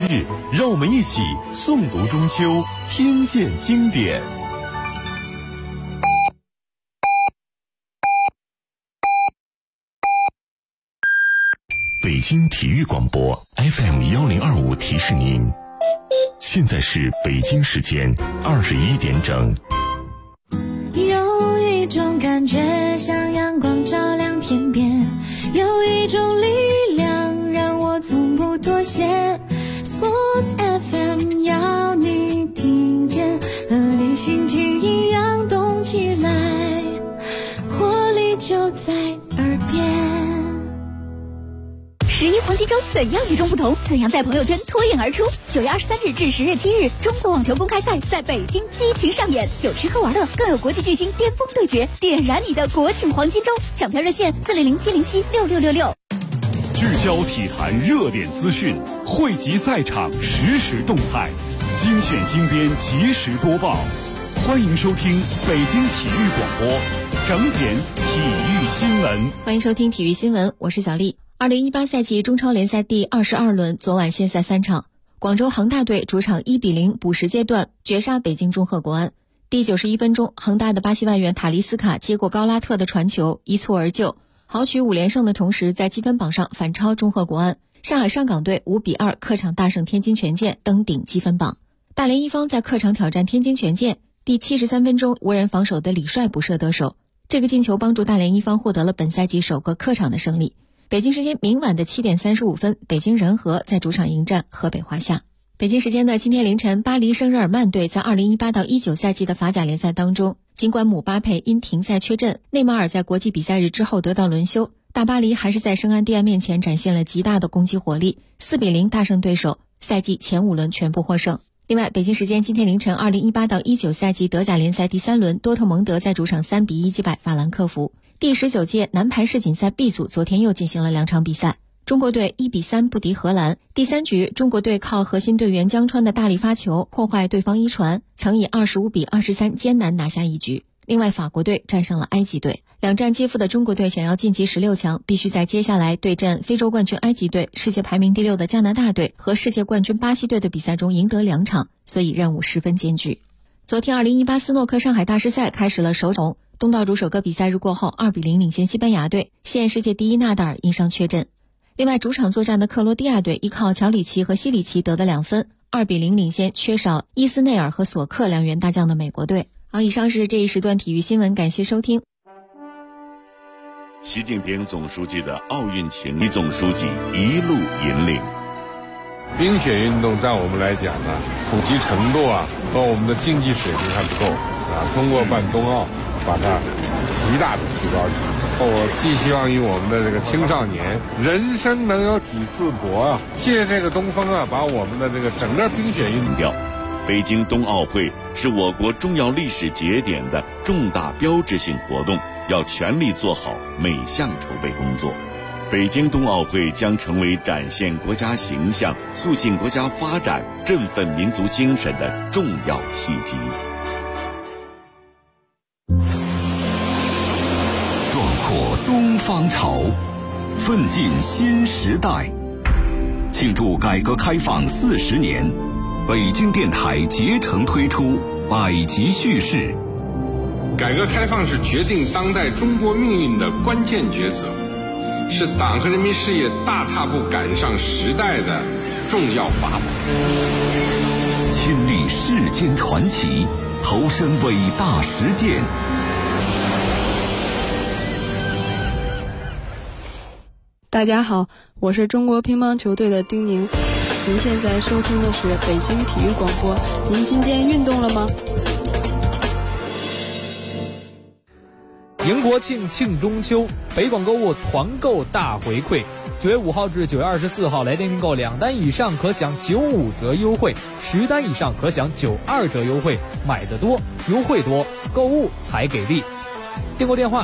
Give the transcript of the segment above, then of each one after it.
日，让我们一起诵读中秋，听见经典。北京体育广播 FM1025 提示您，现在是北京时间21点整。 有一种感觉像阳光照亮天边，有一种力量让我从不妥协。 Sports FM 要你听见，和你心情一样动起来，活力就在耳边。 11黄金周怎样与众不同？怎样在朋友圈脱颖而出？9月23日至10月7日，中国网球公开赛在北京激情上演，有吃喝玩乐，更有国际巨星巅峰对决，点燃你的国庆黄金周！抢票热线400-707-6666。 聚焦体坛热点资讯，汇集赛场实时动态，精选精编及时播报。欢迎收听北京体育广播整点体育新闻。 欢迎收听体育新闻，我是小丽。2018赛季中超联赛第22轮昨晚先赛3场，广州恒大队主场1-0补时阶段绝杀北京中赫国安。第91分钟，恒大的巴西外援塔利斯卡接过高拉特的传球，一蹴而就，豪取5连胜的同时，在积分榜上反超中赫国安。上海上港队5-2客场大胜天津权健，登顶积分榜。大连一方在客场挑战天津权健，第73分钟无人防守的李帅补射得手，这个进球帮助大连一方获得了本赛季首个客场的胜利。北京时间明晚的7点35分，北京人和在主场迎战河北华夏。北京时间的今天凌晨，巴黎圣日耳曼队在2018到19赛季的法甲联赛当中，尽管姆巴佩因停赛缺阵，内马尔在国际比赛日之后得到轮休，大巴黎还是在圣安蒂安面前展现了极大的攻击火力，4-0大胜对手，赛季前5轮全部获胜。另外，北京时间今天凌晨，2018到19赛季德甲联赛第3轮，多特蒙德在主场3-1击败法兰克福。第19届男排世锦赛 B 组昨天又进行了2场比赛，中国队1-3不敌荷兰。第3局，中国队靠核心队员江川的大力发球破坏对方一传，曾以25-23艰难拿下一局。另外，法国队战胜了埃及队。2战皆负的中国队想要晋级16强，必须在接下来对阵非洲冠军埃及队、世界排名第6的加拿大队和世界冠军巴西队的比赛中赢得2场，所以任务十分艰巨。昨天2018斯诺克上海大师赛开始了首场，东道主首个比赛日过后2-0领先西班牙队，现世界第一纳达尔因伤缺阵。另外，主场作战的克罗地亚队依靠乔里奇和西里奇得的2分，2-0领先缺少伊斯内尔和索克2员大将的美国队。好，以上是这一时段体育新闻，感谢收听。 习近平总书记的奥运情谊总书记一路引领。 冰雪运动在我们来讲呢，普及程度和我们的竞技水平还不够通过办冬奥把它极大的提高起来。我寄希望于我们的这个青少年，人生能有几次搏借这个东风把我们的这个整个冰雪运动。 北京冬奥会是我国重要历史节点的重大标志性活动，要全力做好每项筹备工作。北京冬奥会将成为展现国家形象、促进国家发展、振奋民族精神的重要契机。 壮阔东方潮，奋进新时代。庆祝改革开放40年，北京电台竭诚推出百集叙事。 改革开放是决定当代中国命运的关键抉择，是党和人民事业大踏步赶上时代的重要法宝。 亲历世间传奇，投身伟大实践。 大家好，我是中国乒乓球队的丁宁。您现在收听的是北京体育广播。您今天运动了吗？ 迎国庆庆中秋，北广购物团购大回馈，9月5号至9月24号来电订购2单以上可享95折优惠，10单以上可享92折优惠，买得多优惠多，购物才给力。订购电话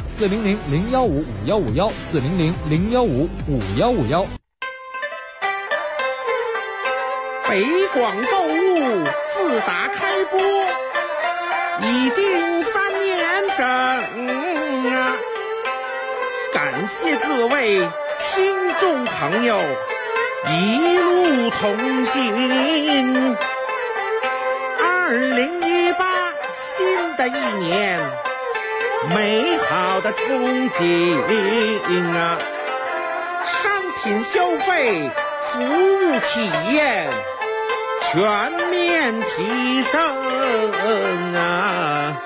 400-015-5151，400-015-5151。 北广购物自打开播已经3年整感谢各位听众朋友一路同行。2018新的一年，美好的憧憬啊！商品消费、服务体验全面提升啊！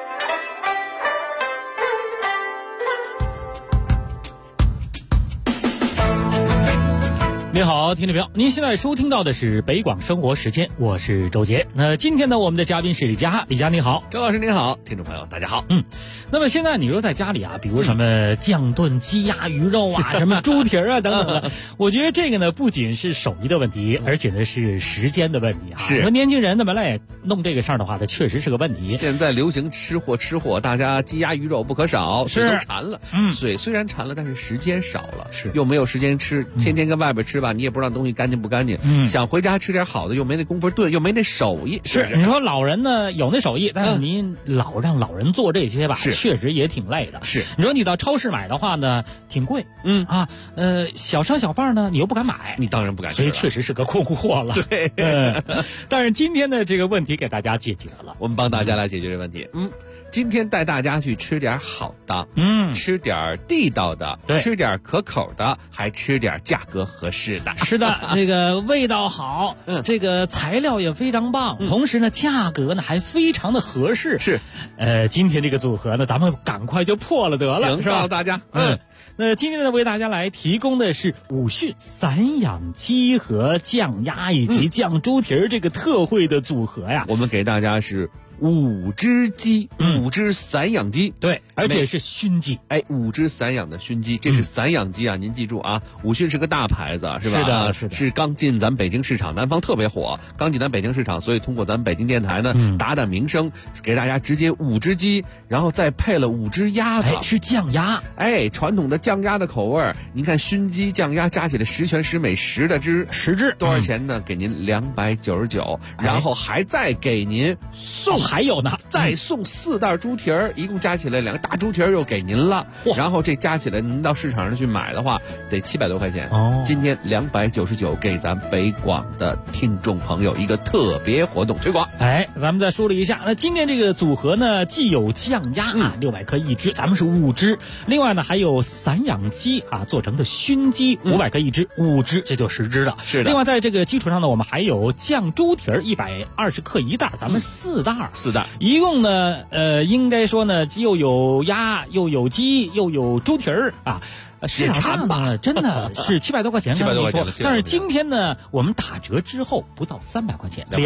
您好，听众朋友，您现在收听到的是北广生活时间，我是周杰。那今天呢，我们的嘉宾是李佳，李佳你好， 周老师您好，听众朋友大家好。 那么现在你说在家里啊，比如什么酱炖鸡鸭鱼肉啊，什么猪蹄啊等等的，我觉得这个呢不仅是手艺的问题，而且呢是时间的问题啊。 是， 说年轻人呢本来也弄这个事儿的话，它确实是个问题。 现在流行吃货，大家鸡鸭鱼肉不可少， 是都馋了。嘴虽然馋了，但是时间少了， 是又没有时间吃，天天跟外边吃吧，你也不知道东西干净不干净。想回家吃点好的，又没那功夫炖，又没那手艺。 是，你说老人呢有那手艺，但是您老让老人做这些吧，确实也挺累的。 是， 你说你到超市买的话呢，挺贵。小商小贩呢，你又不敢买， 你当然不敢吃， 所以确实是个困货了。 对， 但是今天的这个问题给大家解决了， 我们帮大家来解决这个问题。今天带大家去吃点好的，吃点地道的，吃点可口的，还吃点价格合适的。 是的，这个味道好，这个材料也非常棒，同时呢，价格呢还非常的合适。 是， 今天这个组合呢，咱们赶快就破了得了， 行， 是吧？ 大家， 那今天呢，为大家来提供的是武训散养鸡和酱鸭以及酱猪蹄这个特惠的组合呀。 我们给大家是5只鸡，5只散养鸡， 对，而且是熏鸡 ，5只散养的熏鸡，这是散养鸡啊，您记住啊，武训是个大牌子，是吧？ 是的，是的， 是刚进咱北京市场，南方特别火，刚进咱北京市场，所以通过咱北京电台呢，打打名声，给大家直接5只鸡，然后再配了5只鸭子， 是酱鸭， 传统的酱鸭的口味，您看熏鸡、酱鸭加起来10全10美10的只 ，10只多少钱呢？给您299，然后还再给您送。 还有呢， 再送4袋猪蹄儿，一共加起来2个大猪蹄儿又给您了。然后这加起来，您到市场上去买的话，得700多块钱。今天299给咱北广的听众朋友一个特别活动推广。 咱们再梳理一下，那今天这个组合呢，既有酱鸭600克一只，咱们是5只；另外呢，还有散养鸡做成的熏鸡500克一只，5只，这就10只了。 是的。 另外在这个基础上呢，我们还有酱猪蹄儿120克一袋，咱们4袋。 4袋， 一共呢，应该说呢，又有鸭，又有鸡，又有猪蹄儿啊。市场上吧，真的是700多块钱 ，700多块钱。 但是今天呢，我们打折之后不到300块钱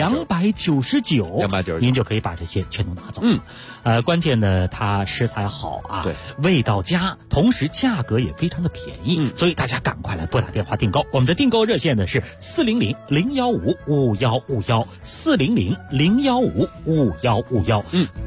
，299，您就可以把这些全都拿走。关键呢，它食材好啊， 对， 味道佳，同时价格也非常的便宜，所以大家赶快来拨打电话订购。我们的订购热线呢是400-015-5151，400-015-5151。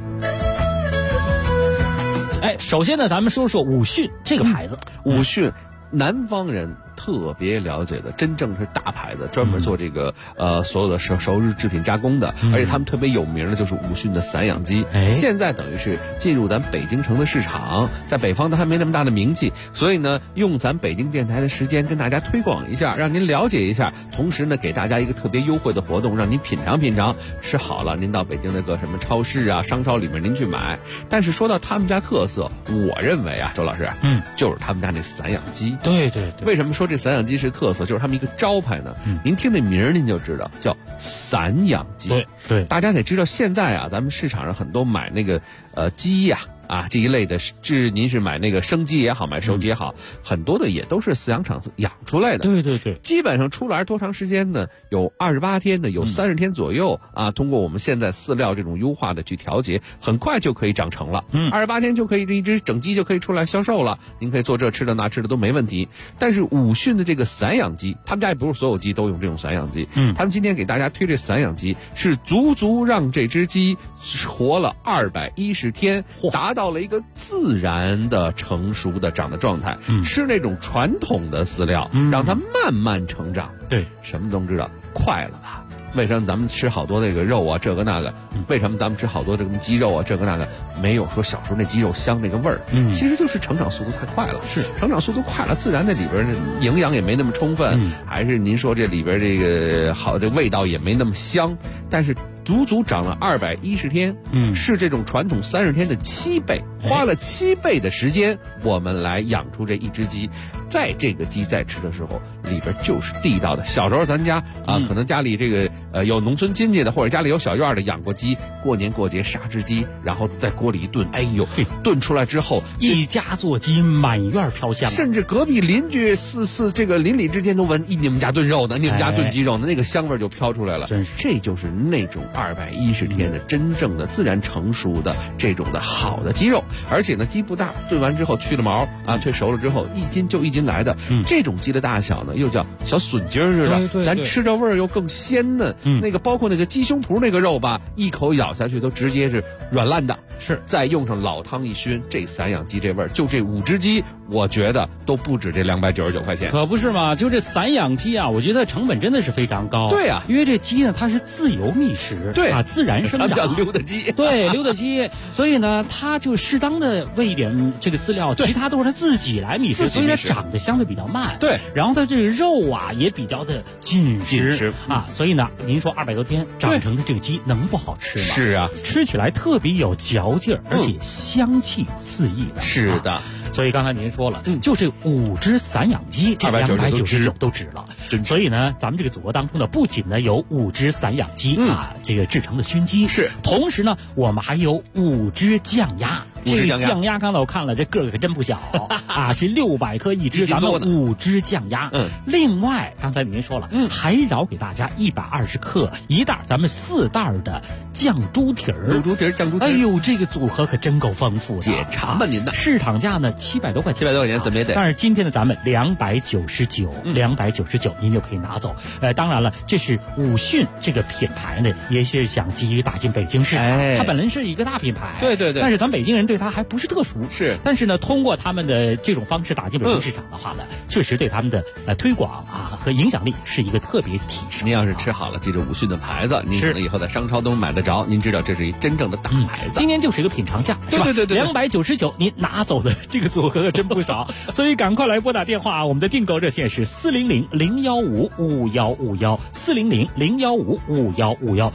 首先呢，咱们说说武训这个牌子。 武训，南方人特别了解的，真正是大牌子，专门做这个所有的熟日制品加工的，而且他们特别有名的就是武训的散养鸡。现在等于是进入咱北京城的市场，在北方它还没那么大的名气，所以呢，用咱北京电台的时间跟大家推广一下，让您了解一下，同时呢，给大家一个特别优惠的活动，让您品尝品尝。吃好了，您到北京那个什么超市啊、商超里面您去买。但是说到他们家特色，我认为啊，周老师，就是他们家那散养鸡。 对， 为什么说这散养鸡是特色？就是他们一个招牌呢。您听那名儿您就知道，叫散养鸡。 对， 大家得知道，现在啊，咱们市场上很多买那个鸡呀。这一类的您是买那个生鸡也好，买熟鸡也好，很多的也都是饲养场养出来的。 对， 基本上出栏多长时间呢？有28天的，有30天左右啊。通过我们现在饲料这种优化的去调节，很快就可以长成了。28天就可以这一只整鸡就可以出来销售了。您可以做这吃的那吃的都没问题。但是武训的这个散养鸡，他们家也不是所有鸡都用这种散养鸡。他们今天给大家推这散养鸡，是足让这只鸡活了210天，达到了一个自然的成熟的长的状态。吃那种传统的饲料，让它慢慢成长。 对， 什么都知道，快了吧？ 为什么咱们吃好多那个肉啊，这个那个？为什么咱们吃好多这个鸡肉啊，这个那个？没有说小时候那鸡肉香那个味儿，其实就是成长速度太快了。 是成长速度快了，自然那里边的营养也没那么充分，还是您说这里边这个好，这味道也没那么香，但是足足长了210天，是这种传统30天的7倍，花了7倍的时间，我们来养出这一只鸡。在这个鸡在吃的时候，里边就是地道的。小时候咱家可能家里这个有农村亲戚的，或者家里有小院的养过鸡，过年过节杀只鸡，然后在锅里一炖，哎呦，炖出来之后， 一家做鸡，满院飘香， 甚至隔壁邻居这个邻里之间都闻，你们家炖肉呢，你们家炖鸡肉呢，那个香味就飘出来了。 真是， 这就是那种210天的真正的自然成熟的这种的好的鸡肉，而且呢，鸡不大，炖完之后去了毛退熟了之后，1斤就1斤来的。这种鸡的大小呢，又叫小笋筋似的， 对， 咱吃着味儿又更鲜嫩。那个包括那个鸡胸脯那个肉吧，一口咬下去都直接是软烂的。 是， 再用上老汤一熏，这散养鸡这味儿，就这5只鸡，我觉得都不止这299块钱。 可不是嘛，就这散养鸡啊，我觉得成本真的是非常高。 对啊， 因为这鸡呢，它是自由觅食， 对啊，自然生长， 叫溜达鸡。 对，溜达鸡，所以呢，它就适当的喂一点这个饲料，其他都是它自己来觅食，所以它长得相对比较慢。 对， 然后它这个肉啊也比较的紧实啊，所以呢，您说200多天长成的这个鸡能不好吃吗？ 是啊， 吃起来特别有嚼劲儿，而且香气四溢的。 是的。 所以刚才您说了，就这5只散养鸡，这299都值了。所以呢，咱们这个组合当中呢，不仅呢有5只散养鸡这个制成的熏鸡， 是， 同时呢，我们还有5只酱鸭。这个酱鸭刚才我看了，这个可真不小啊，是600克一只，咱们5只酱鸭。另外刚才您说了，还饶给大家120克一袋，咱们4袋的酱猪蹄儿。 卤猪蹄儿、酱猪蹄儿。 哎呦，这个组合可真够丰富的。 解馋吧您的。 市场价呢700多块钱， 怎么也得。 但是今天呢，咱们299，299您就可以拿走。当然了，这是武训这个品牌呢，也是想急于打进北京市场。它本来是一个大品牌， 对。 但是咱北京人对它还不是特熟， 是。 但是呢，通过他们的这种方式打进北京市场的话呢，确实对他们的推广和影响力是一个特别提升。 您要是吃好了，记着武训的牌子，您可能以后在商超都能买得着。您知道这是一真正的大牌子。 今天就是一个品尝价，是吧？ 对 ，299，您拿走的这个组合可真不少，所以赶快来拨打电话，我们的订购热线是400-015-5151，400-015-5151。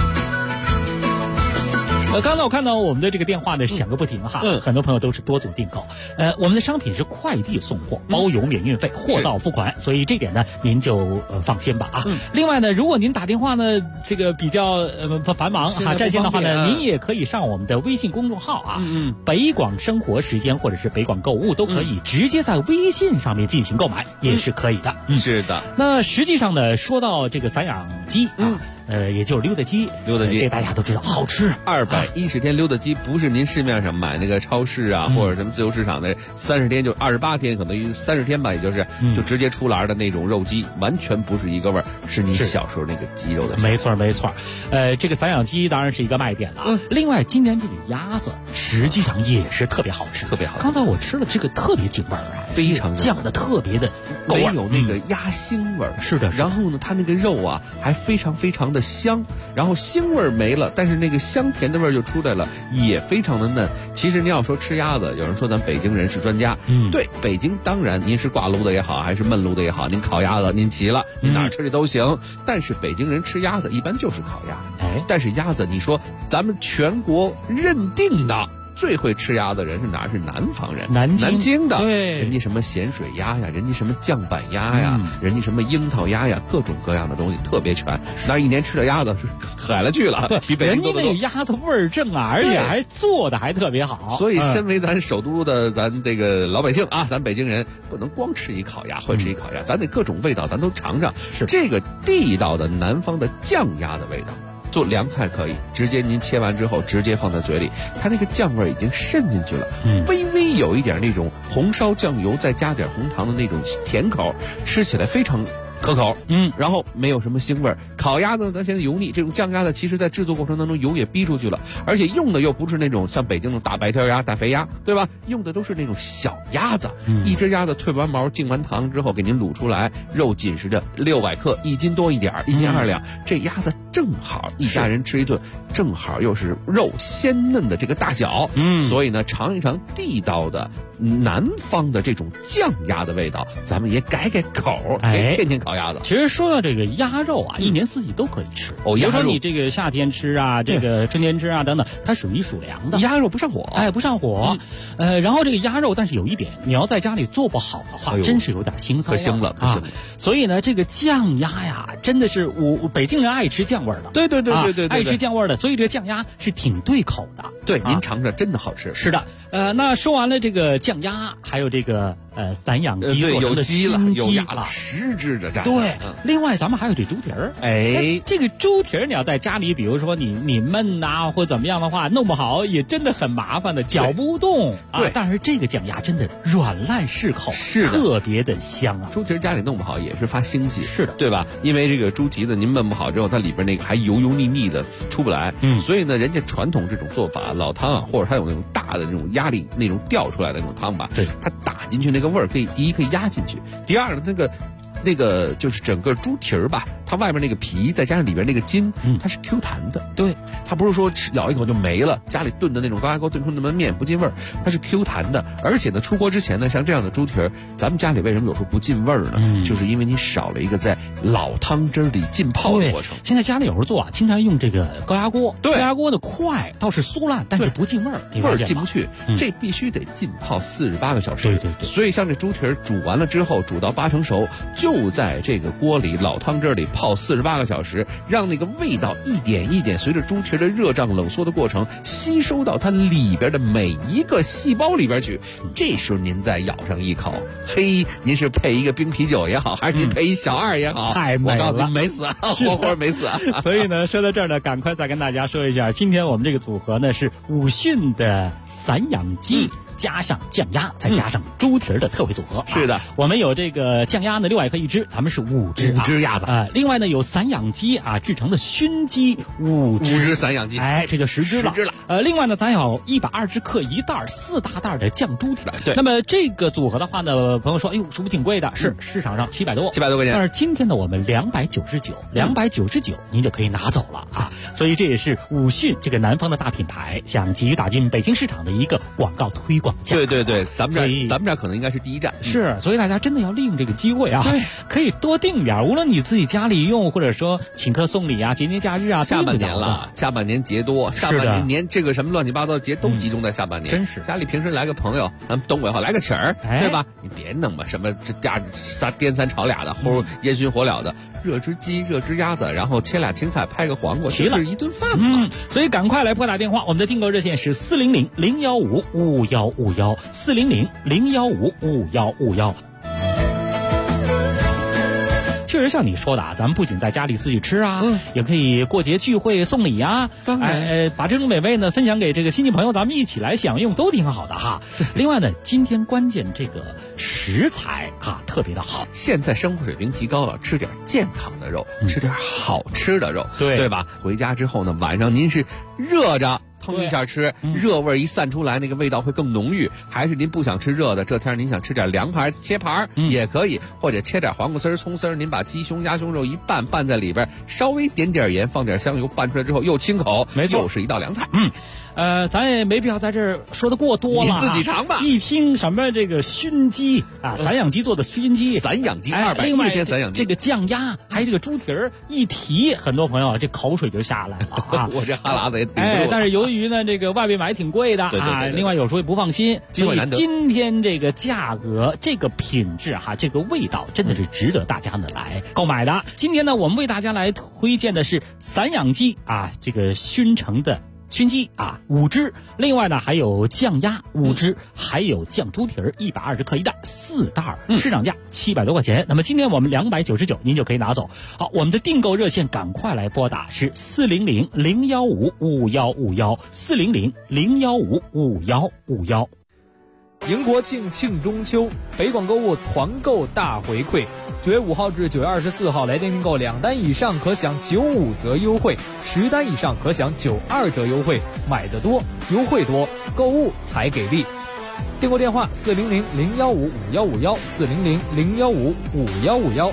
刚才我看到我们的这个电话呢响个不停哈，很多朋友都是多组订购。我们的商品是快递送货，包邮免运费，货到付款，所以这点呢您就放心吧啊。另外呢，如果您打电话呢这个比较繁忙占线的话呢，您也可以上我们的微信公众号北广生活时间或者是北广购物都可以直接在微信上面进行购买，也是可以的。 是的。 那实际上呢，说到这个散养鸡也就是溜达鸡，这大家都知道好吃。 210天溜达鸡不是您市面上买那个超市或者什么自由市场的30天就28天，可能30天吧，也就是就直接出栏的那种肉鸡，完全不是一个味儿，是你小时候那个鸡肉的。 没错。这个散养鸡当然是一个卖点了。另外，今年这个鸭子实际上也是特别好吃，特别好。刚才我吃了这个特别劲味儿非常酱的特别的够味，没有那个鸭腥味儿。 是的。 然后呢，它那个肉还非常非常的香，然后腥味没了，但是那个香甜的味儿就出来了，也非常的嫩。其实您要说吃鸭子，有人说咱北京人是专家，对，北京当然您是挂炉的也好，还是焖炉的也好，您烤鸭子您齐了，您哪儿吃去都行。但是北京人吃鸭子一般就是烤鸭，但是鸭子你说咱们全国认定的最会吃鸭的人是哪？是南方人，南京的。 对， 人家什么咸水鸭呀，人家什么酱板鸭呀，人家什么樱桃鸭呀，各种各样的东西特别全。那一年吃的鸭子是海了去了，比北京多得多。 人家那个鸭子味儿正而且还做的还特别好。 所以，身为咱首都的咱这个老百姓咱北京人不能光吃一烤鸭，会吃一烤鸭，咱得各种味道咱都尝尝。 是这个地道的南方的酱鸭的味道。做凉菜可以直接您切完之后直接放在嘴里，它那个酱味已经渗进去了，微微有一点那种红烧酱油再加点红糖的那种甜口，吃起来非常可口，然后没有什么腥味， 烤鸭子呢，现在油腻，这种酱鸭子其实在制作过程当中油也逼出去了，而且用的又不是那种像北京那种大白条鸭、大肥鸭，对吧？用的都是那种小鸭子，一只鸭子退完毛、净完糖之后给您卤出来，肉紧实的600克，1斤多一点，1斤2两，这鸭子正好一家人吃一顿，正好又是肉鲜嫩的这个大小，所以呢，尝一尝地道的南方的这种酱鸭的味道，咱们也改口，别天天烤鸭子。 其实说到这个鸭肉啊，一年四季都可以吃。比如说你这个夏天吃啊，这个春天吃啊等等，它属于属凉的。 鸭肉不上火， 不上火。然后这个鸭肉，但是有一点，你要在家里做不好的话，真是有点腥臊， 可腥了。 所以呢，这个酱鸭呀，真的是北京人爱吃酱味儿的。 对， 爱吃酱味儿的，所以这个酱鸭是挺对口的。 对，您尝尝，真的好吃。 是的，那说完了这个酱鸭，还有这个散养鸡做成的鸡了，有鸭了 ，10只的价。 对，另外咱们还有这猪蹄儿。这个猪蹄儿你要在家里，比如说你焖呐，或怎么样的话，弄不好也真的很麻烦的，搅不动啊。但是这个酱鸭真的软烂适口， 是的， 特别的香啊。 猪蹄儿家里弄不好也是发腥气， 是的， 对吧？因为这个猪蹄子您焖不好之后，它里边那个还油腻的出不来，所以呢，人家传统这种做法，老汤啊，或者它有那种大的那种压力那种吊出来的那种汤吧， 对， 它打进去那个味儿可以，第一可以压进去，第二呢那个就是整个猪蹄儿吧，它外面那个皮再加上里边那个筋，它是 Q 弹的。 对， 它不是说咬一口就没了，家里炖的那种高压锅炖出那么面不进味儿，它是 Q 弹的。而且呢，出锅之前呢，像这样的猪蹄儿，咱们家里为什么有时候不进味儿呢？就是因为你少了一个在老汤汁里浸泡的过程。 现在家里有时候做啊，经常用这个高压锅， 对， 高压锅的快倒是酥烂，但是不进味儿， 味儿进不去，这必须得浸泡48个小时。 对。 所以像这猪蹄儿煮完了之后，煮到8成熟，就在这个锅里老汤汁里泡48个小时，让那个味道一点一点随着猪蹄的热胀冷缩的过程吸收到它里边的每一个细胞里边去。这时候您再咬上一口，嘿，您是配一个冰啤酒也好，还是您配一小2也好， 太美了， 我告诉你没死，活活没死。 所以呢，说到这儿呢，赶快再跟大家说一下，今天我们这个组合呢是武训的散养鸡。加上酱鸭，再加上猪蹄儿的特惠组合。 是的， 我们有这个酱鸭呢600克一只，咱们是5只鸭子。 另外呢有散养鸡啊制成的熏鸡5 只散养鸡， 这就10只了。另外呢咱有120克一袋4大袋的酱猪蹄儿。 对， 那么这个组合的话呢，朋友说，哎呦，是不是挺贵的？是，市场上700多块钱。 但是今天呢我们299，299您就可以拿走了啊。所以这也是武训这个南方的大品牌想急于打进北京市场的一个广告推广。 对，咱们这儿可能应该是第一站。 是，所以大家真的要利用这个机会啊，可以多订点，无论你自己家里用，或者说请客送礼啊，节年假日啊， 下半年了，下半年节多，下半年这个什么乱七八糟的节都集中在下半年。 真是， 家里平时来个朋友，咱们东北话来个请儿，对吧？你别弄吧，什么这颠3炒俩的，或者烟熏火燎的，热只鸡，热只鸭子，然后切俩青菜，拍个黄瓜， 齐了一顿饭嘛。 所以赶快来拨打电话，我们的订购热线是400-015-5151，400-015-5151。确实像你说的啊，咱们不仅在家里自己吃啊，也可以过节聚会送礼啊， 当然， 把这种美味呢分享给这个亲戚朋友，咱们一起来享用，都挺好的哈。另外呢，今天关键这个食材啊特别的好， 现在生活水平提高了，吃点健康的肉，吃点好吃的肉，对吧？回家之后呢，晚上您是热着腾一下吃，热味一散出来，那个味道会更浓郁。还是您不想吃热的，这天您想吃点凉盘，切盘也可以，或者切点黄瓜丝、葱丝，您把鸡胸、鸭胸肉一拌在里边，稍微点点盐，放点香油，拌出来之后又清口， 没错， 又是一道凉菜。 咱也没必要在这儿说的过多了， 你自己尝吧。 一听什么这个熏鸡啊，散养鸡做的熏鸡， 散养鸡200， 另外散养鸡这个酱鸭，还有这个猪蹄儿，一提很多朋友这口水就下来了啊！ 我这哈喇子也顶不住。 但是由于呢这个外边买挺贵的啊，另外有时候也不放心，所以今天这个价格、这个品质哈、这个味道真的是值得大家呢来购买的。今天呢，我们为大家来推荐的是散养鸡啊，这个熏成的熏鸡啊5只，另外呢还有酱鸭5只，还有酱猪蹄儿120克一袋4袋，市场价700多块钱。那么今天我们299，您就可以拿走。好，我们的订购热线赶快来拨打是400-015-5151，400-015-5151。 迎国庆庆中秋，北广购物团购大回馈。9月5号至9月24号来电订购2单以上可享95折优惠，10单以上可享92折优惠。买得多，优惠多，购物才给力。订购电话400-015-5151，400-015-5151。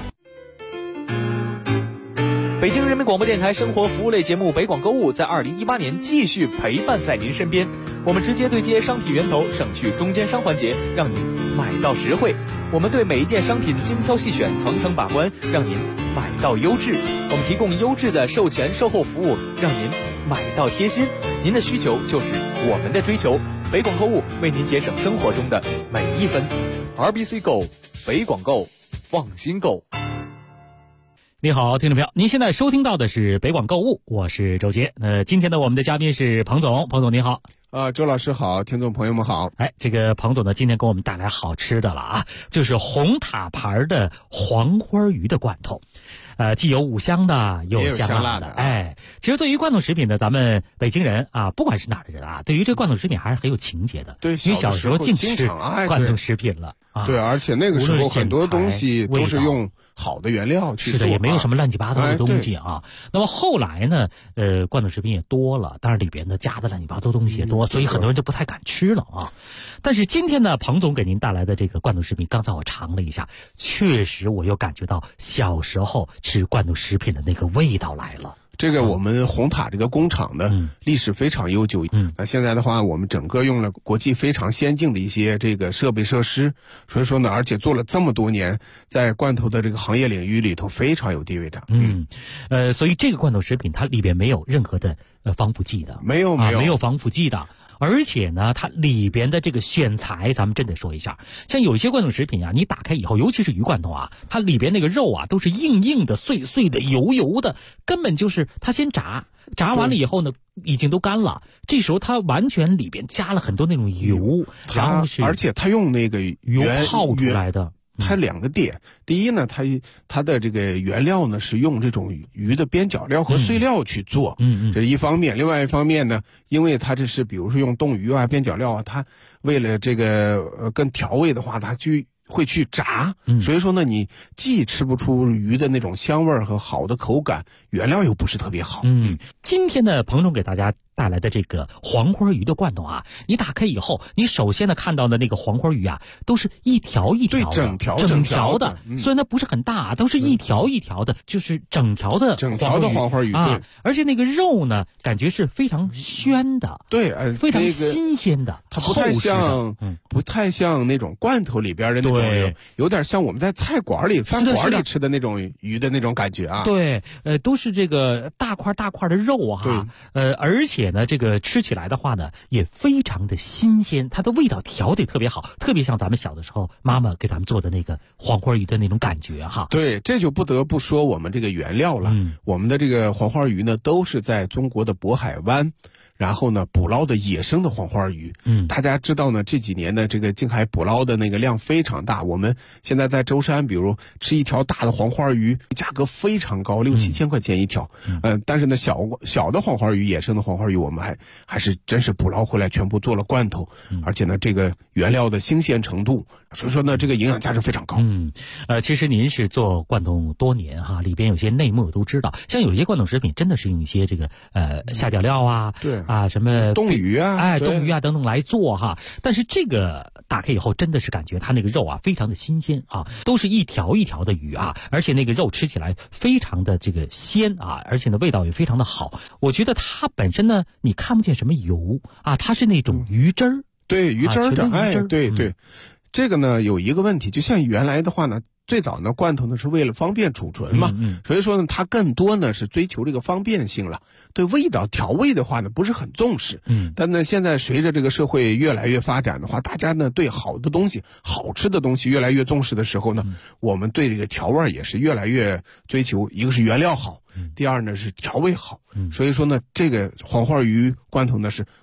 北京人民广播电台生活服务类节目《北广购物》在2018年继续陪伴在您身边。我们直接对接商品源头，省去中间商环节，让您买到实惠。我们对每一件商品精挑细选，层层把关，让您买到优质。我们提供优质的售前售后服务，让您买到贴心。您的需求就是我们的追求。北广购物为您节省生活中的每一分。RBC Go， 北广购，放心购。 你好，听众朋友，您现在收听到的是北广购物，我是周杰。今天呢，我们的嘉宾是彭总，彭总您好。 周老师好，听众朋友们好。 这个彭总呢，今天给我们带来好吃的了啊，就是红塔牌的黄花鱼的罐头。既有五香的，又有香辣的。其实对于罐头食品呢，咱们北京人啊，不管是哪儿的人啊，对于这罐头食品还是很有情节的。 对， 因为小时候净吃罐头食品了啊。 对，而且那个时候很多东西都是用好的原料去做， 是的，也没有什么乱七八糟的东西啊。那么后来呢，罐头食品也多了，当然里边呢加的乱七八糟东西也多，所以很多人就不太敢吃了啊。但是今天呢，彭总给您带来的这个罐头食品，刚才我尝了一下，确实我又感觉到小时候吃罐头食品的那个味道来了。 这个我们红塔这个工厂呢，历史非常悠久。那现在的话，我们整个用了国际非常先进的一些这个设备设施，所以说呢，而且做了这么多年，在罐头的这个行业领域里头非常有地位的。 所以这个罐头食品它里边没有任何的防腐剂的， 没有防腐剂的。而且呢，它里边的这个选材，咱们真得说一下，像有一些罐头食品啊，你打开以后，尤其是鱼罐头啊，它里边那个肉啊，都是硬硬的、碎碎的、油油的，根本就是它先炸完了以后呢，已经都干了，这时候它完全里边加了很多那种油，然后是而且它用那个油泡出来的。 它两个点，第一呢，它的这个原料呢是用这种鱼的边角料和碎料去做，这是一方面。另外一方面呢，因为它这是比如说用冻鱼啊、边角料啊，它为了这个跟调味的话，它会去炸，所以说呢，你既吃不出鱼的那种香味和好的口感，原料又不是特别好。 今天呢，彭总给大家带来的这个黄花鱼的罐头啊，你打开以后，你首先呢看到的那个黄花鱼啊，都是一条一条的， 对，整条的， 虽然它不是很大，都是一条一条的，就是整条的黄花鱼啊， 对，而且那个肉呢，感觉是非常鲜的， 对， 非常新鲜的， 它不太像那种罐头里边的那种，有点像我们在菜馆里、饭馆里吃的那种鱼的那种感觉啊。 对，都是这个大块大块的肉哈，而且呢，这个吃起来的话呢，也非常的新鲜，它的味道调得特别好，特别像咱们小的时候妈妈给咱们做的那个黄花鱼的那种感觉哈。 对，这就不得不说我们这个原料了。我们的这个黄花鱼呢，都是在中国的渤海湾，然后呢捕捞的野生的黄花鱼。大家知道呢，这几年的这个近海捕捞的那个量非常大。我们现在在舟山，比如吃一条大的黄花鱼，价格非常高，6、7千块钱一条。但是呢，小的黄花鱼，野生的黄花鱼，我们还是真是捕捞回来，全部做了罐头。而且呢，这个原料的新鲜程度，所以说呢，这个营养价值非常高。 其实您是做罐头多年哈，里边有些内幕都知道。像有些罐头食品真的是用一些这个下脚料啊， 对啊，什么冻鱼啊， 冻鱼啊等等来做哈。但是这个打开以后，真的是感觉它那个肉啊非常的新鲜啊，都是一条一条的鱼啊，而且那个肉吃起来非常的这个鲜啊，而且呢味道也非常的好。我觉得它本身呢，你看不见什么油啊，它是那种鱼汁儿， 对，鱼汁儿的，对。这个呢有一个问题，就像原来的话呢，最早呢罐头呢是为了方便储存嘛，所以说呢它更多呢是追求这个方便性了，对味道调味的话呢不是很重视。但呢现在随着这个社会越来越发展的话，大家呢对好的东西、好吃的东西越来越重视的时候呢，我们对这个调味也是越来越追求，一个是原料好，第二呢是调味好。所以说呢这个黄花鱼罐头呢是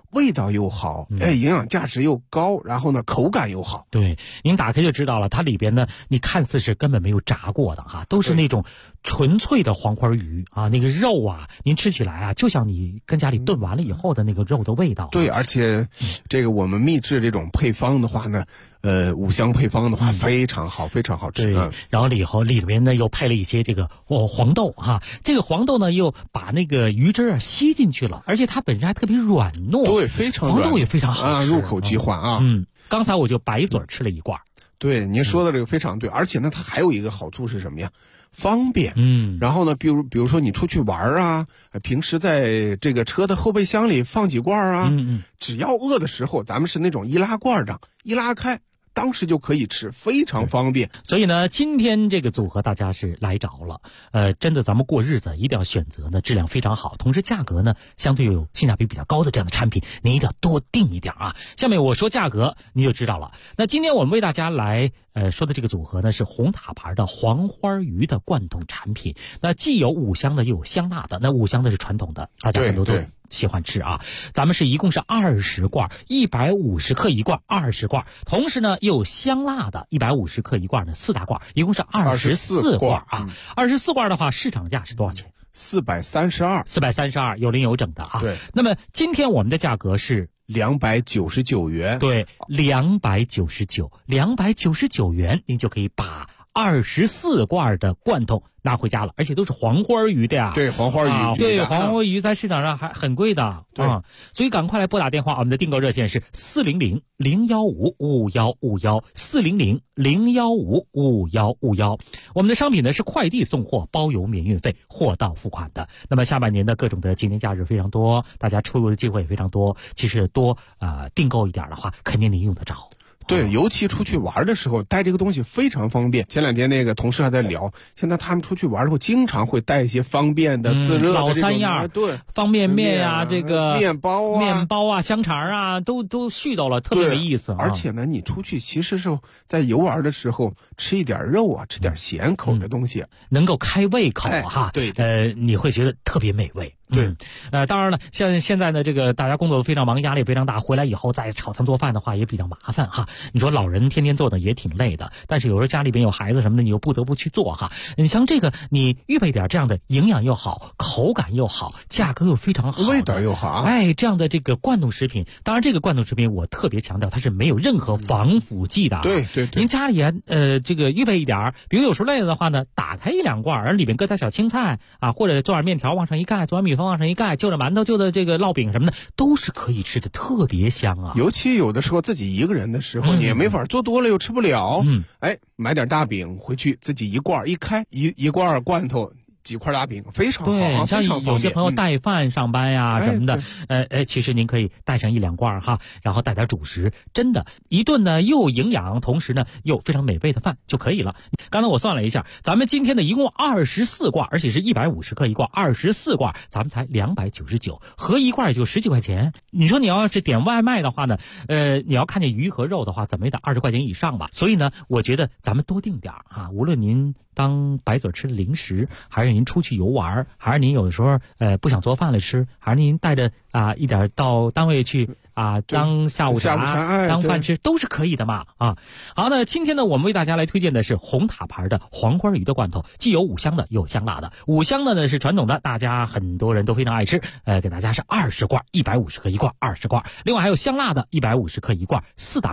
味道又好，营养价值又高，然后呢口感又好。 对，您打开就知道了，它里边呢，你看似是根本没有炸过的哈，都是那种纯粹的黄花鱼啊，那个肉啊，您吃起来啊，就像你跟家里炖完了以后的那个肉的味道。 对，而且这个我们秘制这种配方的话呢，五香配方的话非常好，非常好吃。 对，然后里面呢又配了一些这个黄豆哈，这个黄豆呢又把那个鱼汁啊吸进去了，而且它本身还特别软糯。 对，非常软， 黄豆也非常好吃， 入口即化啊。 刚才我就白嘴吃了一罐。 对，您说的这个非常对，而且呢，它还有一个好处是什么呀？方便。然后呢，比如说你出去玩啊，平时在这个车的后备箱里放几罐啊，只要饿的时候，咱们是那种易拉罐的，一拉开，当时就可以吃，非常方便。 所以呢，今天这个组合大家是来着了。真的，咱们过日子一定要选择呢质量非常好，同时价格呢相对有性价比比较高的这样的产品，您一定要多订一点啊。下面我说价格，你就知道了。那今天我们为大家来说的这个组合呢是红塔牌的黄花鱼的贯通产品。那既有五香的，又有香辣的。那五香的是传统的，大家很多都喜欢吃啊。咱们是一共是20罐，150克一罐，20罐。同时呢，又有香辣的150克一罐的4大罐，一共是24罐啊。24罐的话，市场价是多少钱？432，有零有整的啊。 对。 那么今天我们的价格是 299元。 对，299元，您就可以把24罐的罐头拿回家了，而且都是黄花鱼的呀。 对，黄花鱼。 对，黄花鱼在市场上还很贵的。 对， 所以赶快来拨打电话，我们的订购热线是400-015-5151，400-015-5151。我们的商品呢是快递送货，包邮免运费，货到付款的。那么下半年的各种的节年假日非常多，大家出游的机会也非常多。其实多订购一点的话，肯定您用得着。 对，尤其出去玩的时候带这个东西非常方便。前两天那个同事还在聊，现在他们出去玩的时候经常会带一些方便的自热的老三样， 对， 方便面呀，这个面包啊，香肠啊，都絮叨了，特别没意思。 而且呢，你出去其实是在游玩的时候吃一点肉啊，吃点咸口的东西， 能够开胃口哈。 对， 你会觉得特别美味。 对， 当然了，像现在呢，这个大家工作非常忙，压力非常大，回来以后再炒菜做饭的话也比较麻烦哈。你说老人天天做的也挺累的，但是有时候家里边有孩子什么的，你又不得不去做哈。你像这个，你预备点这样的营养又好，口感又好，价格又非常好， 味道又好， 这样的这个罐头食品，当然这个罐头食品我特别强调，它是没有任何防腐剂的。 对， 您家里这个预备一点，比如有时候累了的话呢，打开1-2罐，而里面搁点小青菜啊，或者做点面条往上一盖，做点米饭往上一盖，就着馒头，就着这个烙饼什么的，都是可以吃的，特别香啊。 尤其有的时候自己一个人的时候，你也没法做多了又吃不了，买点大饼回去自己一罐一开，一罐罐头。几块大饼非常好， 对，像有些朋友带饭上班呀什么的，其实您可以带上1-2罐哈，然后带点主食，真的，一顿呢又营养，同时呢又非常美味的饭就可以了。刚才我算了一下，咱们今天呢一共24罐，而且是150克一罐，24罐，咱们才299，合一罐也就10几块钱。你说你要是点外卖的话呢，你要看见鱼和肉的话，怎么也得20块钱以上吧。所以呢，我觉得咱们多订点啊，无论您当白嘴吃的零食，还是您出去游玩，还是您有的时候不想做饭了吃，还是您带着一点到单位去当下午茶当饭吃，都是可以的嘛啊。好，那今天呢我们为大家来推荐的是红塔牌的黄花鱼的罐头，既有五香的又有香辣的。五香的呢是传统的，大家很多人都非常爱吃，给大家是20罐，150克一罐，20罐。另外还有香辣的150克一罐，4大